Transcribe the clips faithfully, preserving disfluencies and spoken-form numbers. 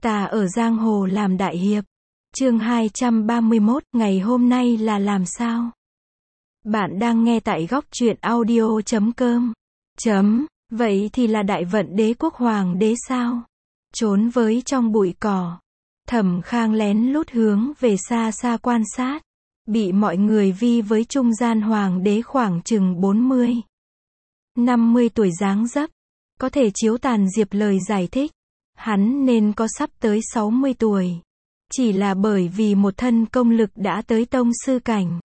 Ta ở giang hồ làm đại hiệp. Chương hai trăm ba mươi mốt, ngày hôm nay là làm sao? Bạn đang nghe tại góc truyện audio chấm com. Chấm, vậy thì là đại vận đế quốc hoàng đế sao? Trốn với trong bụi cỏ. Thẩm Khang lén lút hướng về xa xa quan sát. Bị mọi người vi với trung gian hoàng đế khoảng chừng bốn mươi, năm mươi tuổi dáng dấp. Có thể chiếu tàn diệp lời giải thích. Hắn nên có sắp tới sáu mươi tuổi. Chỉ là bởi vì một thân công lực đã tới tông sư cảnh.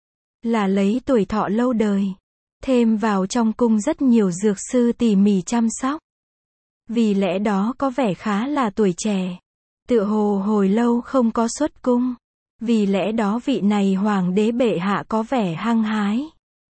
Là lấy tuổi thọ lâu đời. Thêm vào trong cung rất nhiều dược sư tỉ mỉ chăm sóc. Vì lẽ đó có vẻ khá là tuổi trẻ. Tựa hồ hồi lâu không có xuất cung. Vì lẽ đó vị này hoàng đế bệ hạ có vẻ hăng hái.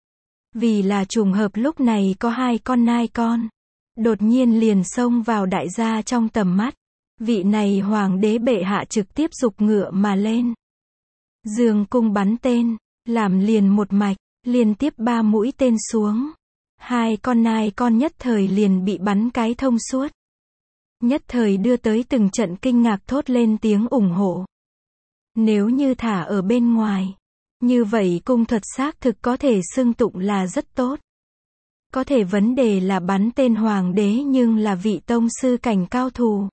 Vì là trùng hợp lúc này có hai con nai con. Đột nhiên liền xông vào đại gia trong tầm mắt. Vị này hoàng đế bệ hạ trực tiếp giục ngựa mà lên. Dương cung bắn tên, làm liền một mạch, liên tiếp ba mũi tên xuống. Hai con nai con nhất thời liền bị bắn cái thông suốt. Nhất thời đưa tới từng trận kinh ngạc thốt lên tiếng ủng hộ. Nếu như thả ở bên ngoài, như vậy cung thuật xác thực có thể xưng tụng là rất tốt. Có thể vấn đề là bắn tên hoàng đế nhưng là vị tông sư cảnh cao thủ.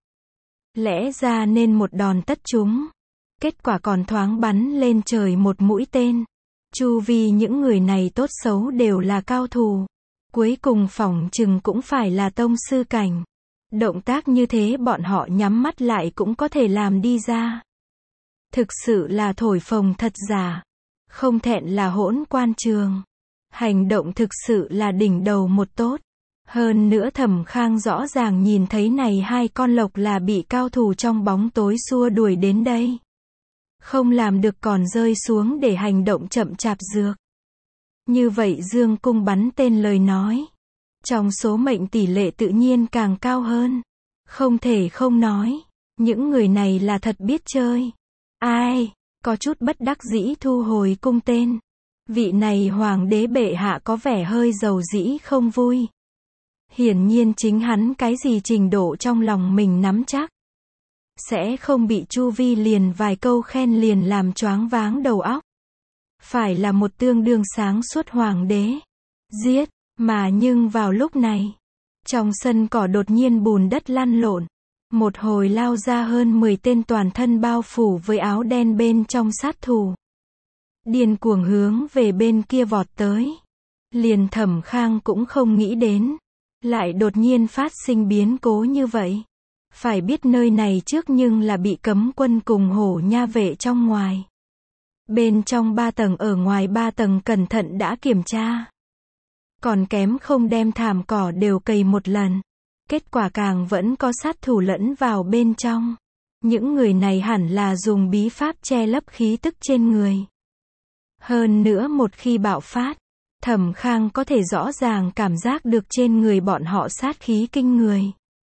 Lẽ ra nên một đòn tất trúng. Kết quả còn thoáng bắn lên trời một mũi tên. Chu vi những người này tốt xấu đều là cao thủ. Cuối cùng phỏng chừng cũng phải là tông sư cảnh. Động tác như thế bọn họ nhắm mắt lại cũng có thể làm đi ra. Thực sự là thổi phồng thật giả. Không thẹn là hỗn quan trường. Hành động thực sự là đỉnh đầu một tốt. Hơn nữa Thẩm Khang rõ ràng nhìn thấy này hai con lộc là bị cao thủ trong bóng tối xua đuổi đến đây. Không làm được còn rơi xuống để hành động chậm chạp dược. Như vậy dương cung bắn tên lời nói. Trong số mệnh tỷ lệ tự nhiên càng cao hơn. Không thể không nói. Những người này là thật biết chơi. Ai, có chút bất đắc dĩ thu hồi cung tên. Vị này hoàng đế bệ hạ có vẻ hơi dầu dĩ không vui. Hiển nhiên chính hắn cái gì trình độ trong lòng mình nắm chắc. Sẽ không bị chu vi liền vài câu khen liền làm choáng váng đầu óc. Phải là một tương đương sáng suốt hoàng đế. Giết, mà nhưng vào lúc này. Trong sân cỏ đột nhiên bùn đất lăn lộn. Một hồi lao ra hơn mười tên toàn thân bao phủ với áo đen bên trong sát thủ. Điên cuồng hướng về bên kia vọt tới. Liền Thẩm Khang cũng không nghĩ đến. Lại đột nhiên phát sinh biến cố như vậy. Phải biết nơi này trước nhưng là bị cấm quân cùng hổ nha vệ trong ngoài. Bên trong ba tầng ở ngoài ba tầng cẩn thận đã kiểm tra. Còn kém không đem thảm cỏ đều cày một lần. Kết quả càng vẫn có sát thủ lẫn vào bên trong. Những người này hẳn là dùng bí pháp che lấp khí tức trên người. Hơn nữa một khi bạo phát, Thẩm Khang có thể rõ ràng cảm giác được trên người bọn họ sát khí kinh người.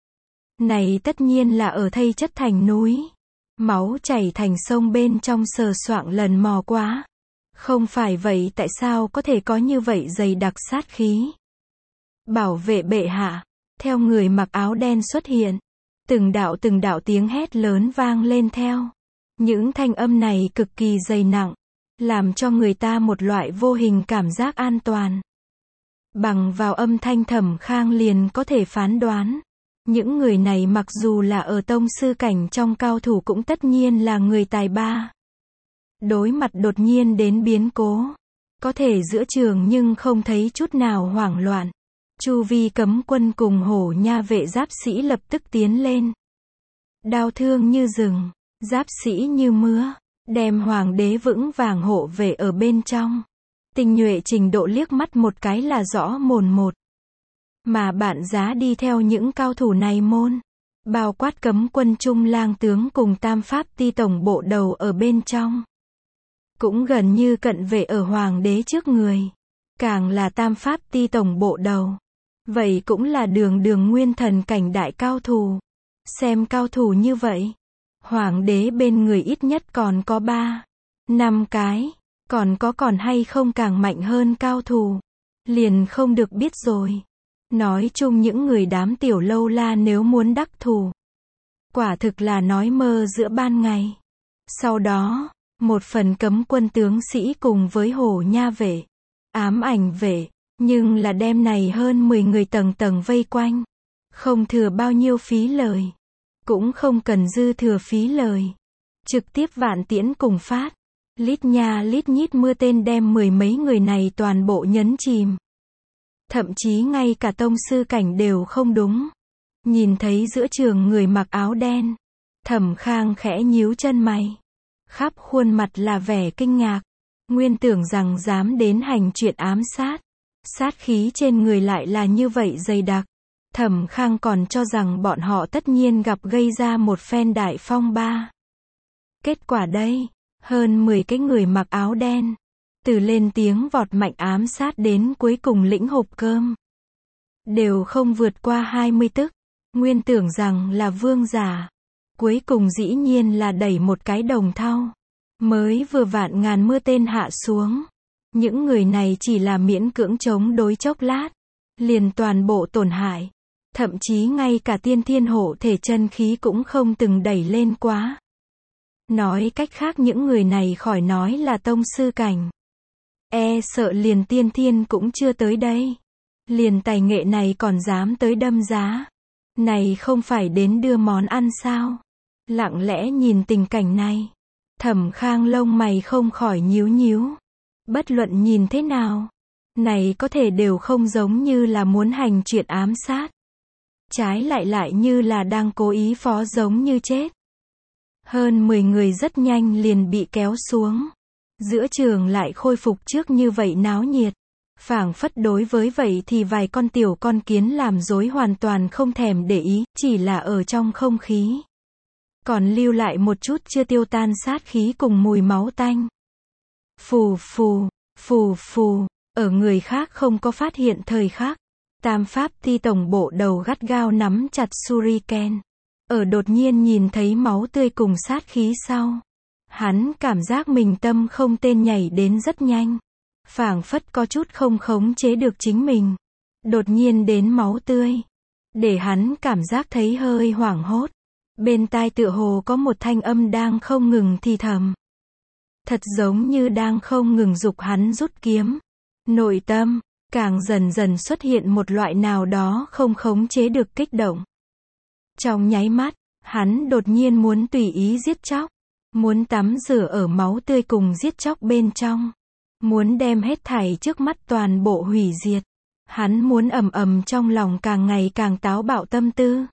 Này tất nhiên là ở thây chất thành núi. Máu chảy thành sông bên trong sờ soạng lần mò quá. Không phải vậy tại sao có thể có như vậy dày đặc sát khí? Bảo vệ bệ hạ. Theo người mặc áo đen xuất hiện. Từng đạo từng đạo tiếng hét lớn vang lên theo. Những thanh âm này cực kỳ dày nặng. Làm cho người ta một loại vô hình cảm giác an toàn. Bằng vào âm thanh Thẩm Khang liền có thể phán đoán. Những người này mặc dù là ở tông sư cảnh trong cao thủ cũng tất nhiên là người tài ba. Đối mặt đột nhiên đến biến cố. Có thể giữa trường nhưng không thấy chút nào hoảng loạn. Chu vi cấm quân cùng hổ nha vệ giáp sĩ lập tức tiến lên. Đao thương như rừng, giáp sĩ như mưa. Đem hoàng đế vững vàng hộ về ở bên trong. Tinh nhuệ trình độ liếc mắt một cái là rõ mồn một. Mà bạn giá đi theo những cao thủ này môn. Bao quát cấm quân trung lang tướng cùng tam pháp ti tổng bộ đầu ở bên trong. Cũng gần như cận vệ ở hoàng đế trước người. Càng là tam pháp ti tổng bộ đầu. Vậy cũng là đường đường nguyên thần cảnh đại cao thủ. Xem cao thủ như vậy. Hoàng đế bên người ít nhất còn có ba, năm cái, còn có còn hay không càng mạnh hơn cao thủ. Liền không được biết rồi. Nói chung những người đám tiểu lâu la nếu muốn đắc thủ. Quả thực là nói mơ giữa ban ngày. Sau đó, một phần cấm quân tướng sĩ cùng với hổ nha vệ, ám ảnh vệ, nhưng là đêm này hơn mười người tầng tầng vây quanh. Không thừa bao nhiêu phí lời. Cũng không cần dư thừa phí lời. Trực tiếp vạn tiễn cùng phát. Lít nha lít nhít mưa tên đem mười mấy người này toàn bộ nhấn chìm. Thậm chí ngay cả tông sư cảnh đều không đúng. Nhìn thấy giữa trường người mặc áo đen. Thẩm Khang khẽ nhíu chân mày. Khắp khuôn mặt là vẻ kinh ngạc. Nguyên tưởng rằng dám đến hành chuyện ám sát. Sát khí trên người lại là như vậy dày đặc. Thẩm Khang còn cho rằng bọn họ tất nhiên gặp gây ra một phen đại phong ba. Kết quả đây, hơn mười cái người mặc áo đen. Từ lên tiếng vọt mạnh ám sát đến cuối cùng lĩnh hộp cơm. Đều không vượt qua hai mươi tức. Nguyên tưởng rằng là vương giả. Cuối cùng dĩ nhiên là đẩy một cái đồng thau. Mới vừa vạn ngàn mưa tên hạ xuống. Những người này chỉ là miễn cưỡng chống đối chốc lát. Liền toàn bộ tổn hại. Thậm chí ngay cả tiên thiên hộ thể chân khí cũng không từng đẩy lên quá. Nói cách khác những người này khỏi nói là tông sư cảnh. E sợ liền tiên thiên cũng chưa tới đây. Liền tài nghệ này còn dám tới đâm giá. Này không phải đến đưa món ăn sao? Lặng lẽ nhìn tình cảnh này. Thẩm Khang lông mày không khỏi nhíu nhíu. Bất luận nhìn thế nào. Này có thể đều không giống như là muốn hành chuyện ám sát. Trái lại lại như là đang cố ý phó giống như chết. Hơn mười người rất nhanh liền bị kéo xuống. Giữa trường lại khôi phục trước như vậy náo nhiệt. Phảng phất đối với vậy thì vài con tiểu con kiến làm rối hoàn toàn không thèm để ý, chỉ là ở trong không khí. Còn lưu lại một chút chưa tiêu tan sát khí cùng mùi máu tanh. Phù phù, phù phù, ở người khác không có phát hiện thời khắc. Tam Pháp Ti tổng bộ đầu gắt gao nắm chặt Shuriken. Ở đột nhiên nhìn thấy máu tươi cùng sát khí sau. Hắn cảm giác mình tâm không tên nhảy đến rất nhanh. Phảng phất có chút không khống chế được chính mình. Đột nhiên đến máu tươi. Để hắn cảm giác thấy hơi hoảng hốt. Bên tai tựa hồ có một thanh âm đang không ngừng thì thầm. Thật giống như đang không ngừng giục hắn rút kiếm. Nội tâm, càng dần dần xuất hiện một loại nào đó không khống chế được kích động. Trong nháy mắt, hắn đột nhiên muốn tùy ý giết chóc. Muốn tắm rửa ở máu tươi cùng giết chóc bên trong. Muốn đem hết thảy trước mắt toàn bộ hủy diệt. Hắn muốn ầm ầm trong lòng càng ngày càng táo bạo tâm tư.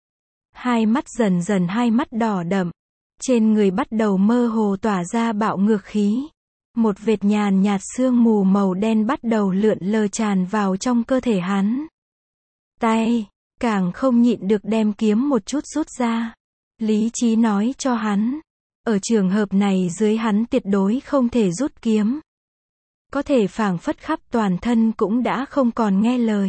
Hai mắt dần dần hai mắt đỏ đậm. Trên người bắt đầu mơ hồ tỏa ra bạo ngược khí. Một vệt nhàn nhạt sương mù màu đen bắt đầu lượn lờ tràn vào trong cơ thể hắn. Tay, càng không nhịn được đem kiếm một chút rút ra. Lý trí nói cho hắn. Ở trường hợp này dưới hắn tuyệt đối không thể rút kiếm. Có thể phảng phất khắp toàn thân cũng đã không còn nghe lời.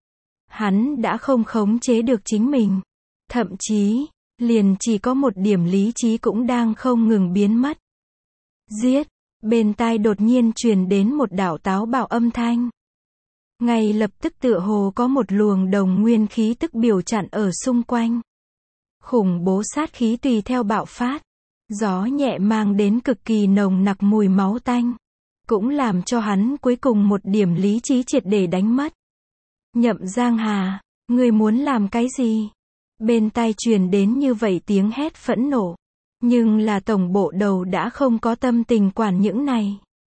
Hắn đã không khống chế được chính mình. Thậm chí, liền chỉ có một điểm lý trí cũng đang không ngừng biến mất. Giết, bên tai đột nhiên truyền đến một đạo táo bạo âm thanh. Ngay lập tức tựa hồ có một luồng đồng nguyên khí tức biểu chặn ở xung quanh. Khủng bố sát khí tùy theo bạo phát. Gió nhẹ mang đến cực kỳ nồng nặc mùi máu tanh. Cũng làm cho hắn cuối cùng một điểm lý trí triệt để đánh mất. Nhậm Giang Hà, ngươi muốn làm cái gì? Bên tai truyền đến như vậy tiếng hét phẫn nộ. Nhưng là tổng bộ đầu đã không có tâm tình quản những này.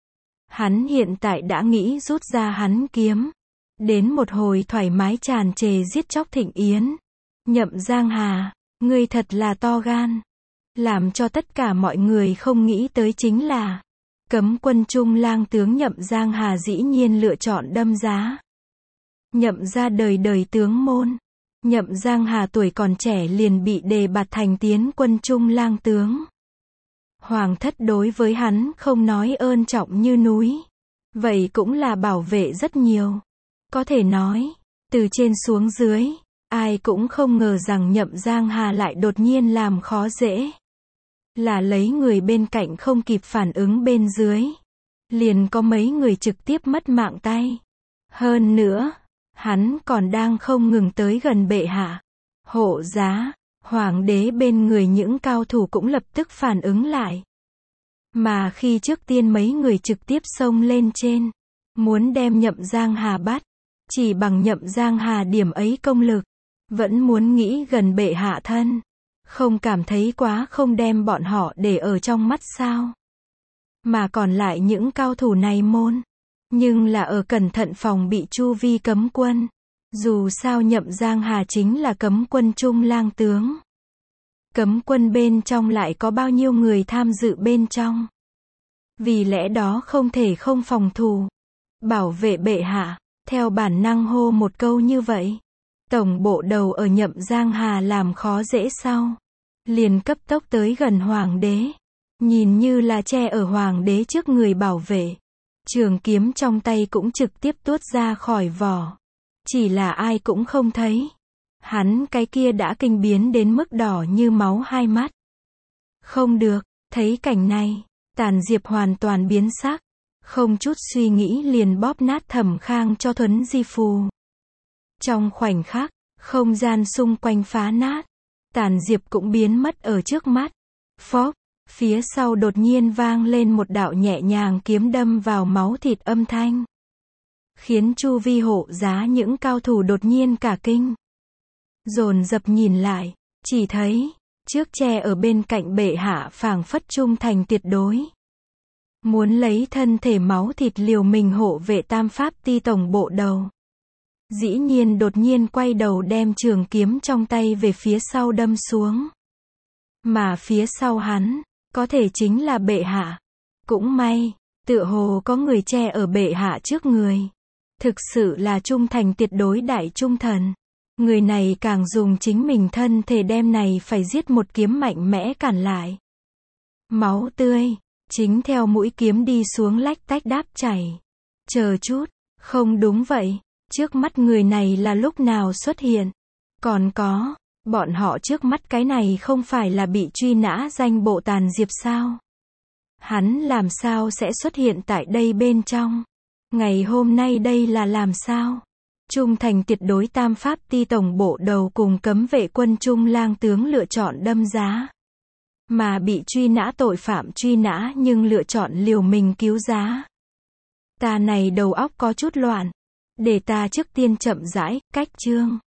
Hắn hiện tại đã nghĩ rút ra hắn kiếm. Đến một hồi thoải mái tràn trề giết chóc thịnh yến. Nhậm Giang Hà, ngươi thật là to gan. Làm cho tất cả mọi người không nghĩ tới chính là cấm quân trung lang tướng Nhậm Giang Hà dĩ nhiên lựa chọn đâm giá. Nhậm ra đời đời tướng môn. Nhậm Giang Hà tuổi còn trẻ liền bị đề bạt thành tiến quân trung lang tướng. Hoàng thất đối với hắn không nói ơn trọng như núi. Vậy cũng là bảo vệ rất nhiều. Có thể nói, từ trên xuống dưới, ai cũng không ngờ rằng Nhậm Giang Hà lại đột nhiên làm khó dễ. Là lấy người bên cạnh không kịp phản ứng bên dưới. Liền có mấy người trực tiếp mất mạng tay. Hơn nữa, hắn còn đang không ngừng tới gần bệ hạ. Hộ giá, Hoàng đế bên người những cao thủ cũng lập tức phản ứng lại. Mà khi trước tiên mấy người trực tiếp xông lên trên, muốn đem Nhậm Giang Hà bắt, chỉ bằng Nhậm Giang Hà điểm ấy công lực, vẫn muốn nghĩ gần bệ hạ thân, không cảm thấy quá không đem bọn họ để ở trong mắt sao? Mà còn lại những cao thủ này môn, nhưng là ở cẩn thận phòng bị chu vi cấm quân. Dù sao Nhậm Giang Hà chính là cấm quân trung lang tướng. Cấm quân bên trong lại có bao nhiêu người tham dự bên trong. Vì lẽ đó không thể không phòng thủ. Bảo vệ bệ hạ, theo bản năng hô một câu như vậy. Tổng bộ đầu ở Nhậm Giang Hà làm khó dễ sau. Liền cấp tốc tới gần hoàng đế. Nhìn như là che ở hoàng đế trước người bảo vệ. Trường kiếm trong tay cũng trực tiếp tuốt ra khỏi vỏ. Chỉ là ai cũng không thấy. Hắn cái kia đã kinh biến đến mức đỏ như máu hai mắt. Không được, thấy cảnh này, Tàn Diệp hoàn toàn biến sắc. Không chút suy nghĩ liền bóp nát Thẩm Khang cho thuấn di phù. Trong khoảnh khắc, không gian xung quanh phá nát. Tàn Diệp cũng biến mất ở trước mắt. Phốc, phía sau đột nhiên vang lên một đạo nhẹ nhàng kiếm đâm vào máu thịt âm thanh. Khiến chu vi hộ giá những cao thủ đột nhiên cả kinh. Dồn dập nhìn lại, chỉ thấy, trước che ở bên cạnh bệ hạ phảng phất trung thành tuyệt đối. Muốn lấy thân thể máu thịt liều mình hộ vệ Tam Pháp Ti tổng bộ đầu. Dĩ nhiên đột nhiên quay đầu đem trường kiếm trong tay về phía sau đâm xuống. Mà phía sau hắn, có thể chính là bệ hạ. Cũng may, tựa hồ có người che ở bệ hạ trước người. Thực sự là trung thành tuyệt đối đại trung thần. Người này càng dùng chính mình thân thể đem này phải giết một kiếm mạnh mẽ cản lại. Máu tươi, chính theo mũi kiếm đi xuống lách tách đáp chảy. Chờ chút, không đúng vậy, trước mắt người này là lúc nào xuất hiện? Còn có, bọn họ trước mắt cái này không phải là bị truy nã danh bộ Tàn Diệp sao? Hắn làm sao sẽ xuất hiện tại đây bên trong? Ngày hôm nay đây là làm sao? Trung thành tuyệt đối Tam Pháp Ti tổng bộ đầu cùng cấm vệ quân trung lang tướng lựa chọn đâm giá. Mà bị truy nã tội phạm truy nã nhưng lựa chọn liều mình cứu giá. Ta này đầu óc có chút loạn. Để ta trước tiên chậm rãi, cách chương.